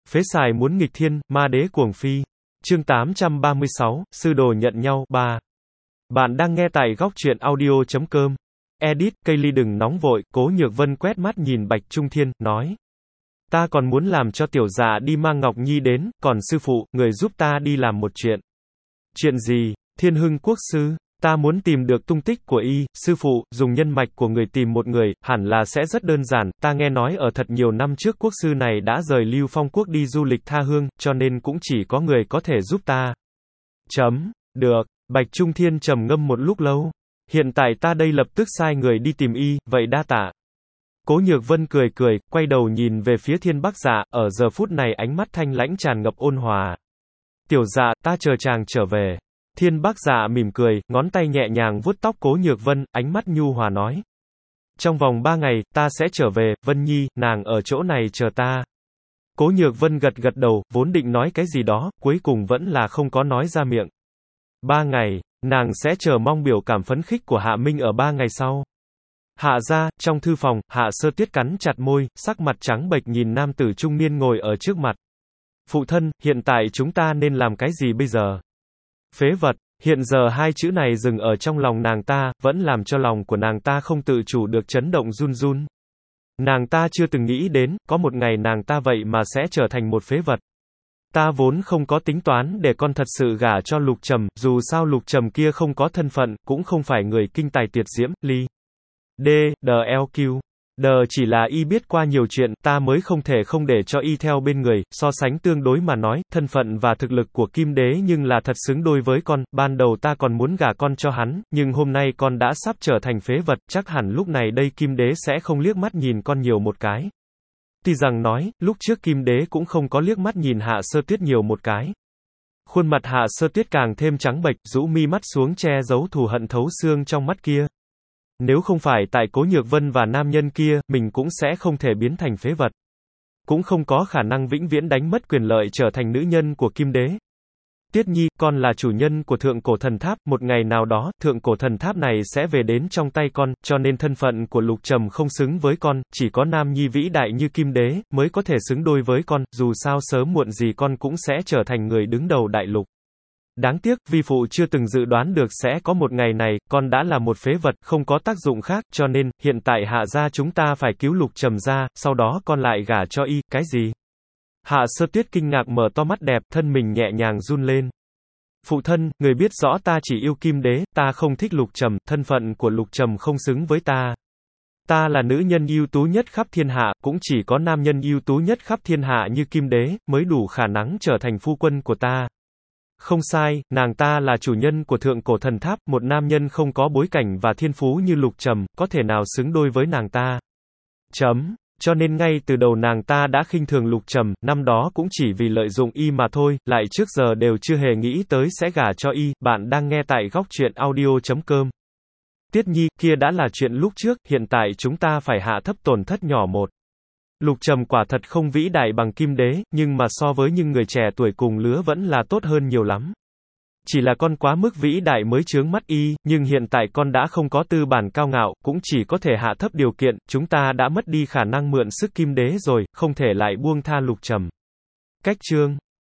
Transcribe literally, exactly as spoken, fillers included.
Phế xài muốn nghịch thiên, ma đế cuồng phi. Chương tám trăm ba mươi sáu, sư đồ nhận nhau, ba. Bạn đang nghe tại góc truyện audio chấm com. Edit, cây ly đừng nóng vội, Cố Nhược Vân quét mắt nhìn Bạch Trung Thiên, nói. Ta còn muốn làm cho tiểu dạ đi mang Ngọc Nhi đến, còn sư phụ, người giúp ta đi làm một chuyện. Chuyện gì? Thiên Hưng Quốc sư. Ta muốn tìm được tung tích của y, sư phụ, dùng nhân mạch của người tìm một người, hẳn là sẽ rất đơn giản, ta nghe nói ở thật nhiều năm trước quốc sư này đã rời Lưu Phong Quốc đi du lịch tha hương, cho nên cũng chỉ có người có thể giúp ta. Chấm. Được. Bạch Trung Thiên trầm ngâm một lúc lâu. Hiện tại ta đây lập tức sai người đi tìm y, vậy đa tạ. Cố Nhược Vân cười cười, quay đầu nhìn về phía Thiên Bắc Dạ, ở giờ phút này ánh mắt thanh lãnh tràn ngập ôn hòa. Tiểu Dạ, ta chờ chàng trở về. Thiên Bắc Dạ mỉm cười, ngón tay nhẹ nhàng vuốt tóc Cố Nhược Vân, ánh mắt nhu hòa nói. Trong vòng ba ngày, ta sẽ trở về, Vân Nhi, nàng ở chỗ này chờ ta. Cố Nhược Vân gật gật đầu, vốn định nói cái gì đó, cuối cùng vẫn là không có nói ra miệng. Ba ngày, nàng sẽ chờ mong biểu cảm phấn khích của Hạ Minh ở ba ngày sau. Hạ ra, trong thư phòng, Hạ Sơ Tuyết cắn chặt môi, sắc mặt trắng bệch nhìn nam tử trung niên ngồi ở trước mặt. Phụ thân, hiện tại chúng ta nên làm cái gì bây giờ? Phế vật, hiện giờ hai chữ này dừng ở trong lòng nàng ta, vẫn làm cho lòng của nàng ta không tự chủ được chấn động run run. Nàng ta chưa từng nghĩ đến, có một ngày nàng ta vậy mà sẽ trở thành một phế vật. Ta vốn không có tính toán để con thật sự gả cho Lục Trầm, dù sao Lục Trầm kia không có thân phận, cũng không phải người kinh tài tuyệt diễm, ly. D, D L Q. D chỉ là y biết qua nhiều chuyện, ta mới không thể không để cho y theo bên người, so sánh tương đối mà nói, thân phận và thực lực của Kim Đế nhưng là thật xứng đôi với con, ban đầu ta còn muốn gả con cho hắn, nhưng hôm nay con đã sắp trở thành phế vật, chắc hẳn lúc này đây Kim Đế sẽ không liếc mắt nhìn con nhiều một cái. Tuy rằng nói, lúc trước Kim Đế cũng không có liếc mắt nhìn Hạ Sơ Tuyết nhiều một cái. Khuôn mặt Hạ Sơ Tuyết càng thêm trắng bệch, rũ mi mắt xuống che giấu thù hận thấu xương trong mắt kia. Nếu không phải tại Cố Nhược Vân và nam nhân kia, mình cũng sẽ không thể biến thành phế vật. Cũng không có khả năng vĩnh viễn đánh mất quyền lợi trở thành nữ nhân của Kim Đế. Tuyết Nhi, con là chủ nhân của Thượng Cổ Thần Tháp, một ngày nào đó, Thượng Cổ Thần Tháp này sẽ về đến trong tay con, cho nên thân phận của Lục Trầm không xứng với con, chỉ có nam nhi vĩ đại như Kim Đế, mới có thể xứng đôi với con, dù sao sớm muộn gì con cũng sẽ trở thành người đứng đầu đại lục. Đáng tiếc, vi phụ chưa từng dự đoán được sẽ có một ngày này, con đã là một phế vật, không có tác dụng khác, cho nên, hiện tại Hạ gia chúng ta phải cứu Lục Trầm ra, sau đó con lại gả cho y, cái gì? Hạ Sơ Tuyết kinh ngạc mở to mắt đẹp, thân mình nhẹ nhàng run lên. Phụ thân, người biết rõ ta chỉ yêu Kim Đế, ta không thích Lục Trầm, thân phận của Lục Trầm không xứng với ta. Ta là nữ nhân ưu tú nhất khắp thiên hạ, cũng chỉ có nam nhân ưu tú nhất khắp thiên hạ như Kim Đế, mới đủ khả năng trở thành phu quân của ta. Không sai, nàng ta là chủ nhân của Thượng Cổ Thần Tháp, một nam nhân không có bối cảnh và thiên phú như Lục Trầm, có thể nào xứng đôi với nàng ta. Chấm. Cho nên ngay từ đầu nàng ta đã khinh thường Lục Trầm, năm đó cũng chỉ vì lợi dụng y mà thôi, lại trước giờ đều chưa hề nghĩ tới sẽ gả cho y. Bạn đang nghe tại góc truyện audio chấm com. Tiết Nhi, kia đã là chuyện lúc trước, hiện tại chúng ta phải hạ thấp tổn thất nhỏ một. Lục Trầm quả thật không vĩ đại bằng Kim Đế, nhưng mà so với những người trẻ tuổi cùng lứa vẫn là tốt hơn nhiều lắm. Chỉ là con quá mức vĩ đại mới chướng mắt y, nhưng hiện tại con đã không có tư bản cao ngạo, cũng chỉ có thể hạ thấp điều kiện, chúng ta đã mất đi khả năng mượn sức Kim Đế rồi, không thể lại buông tha Lục Trầm. Cách chương.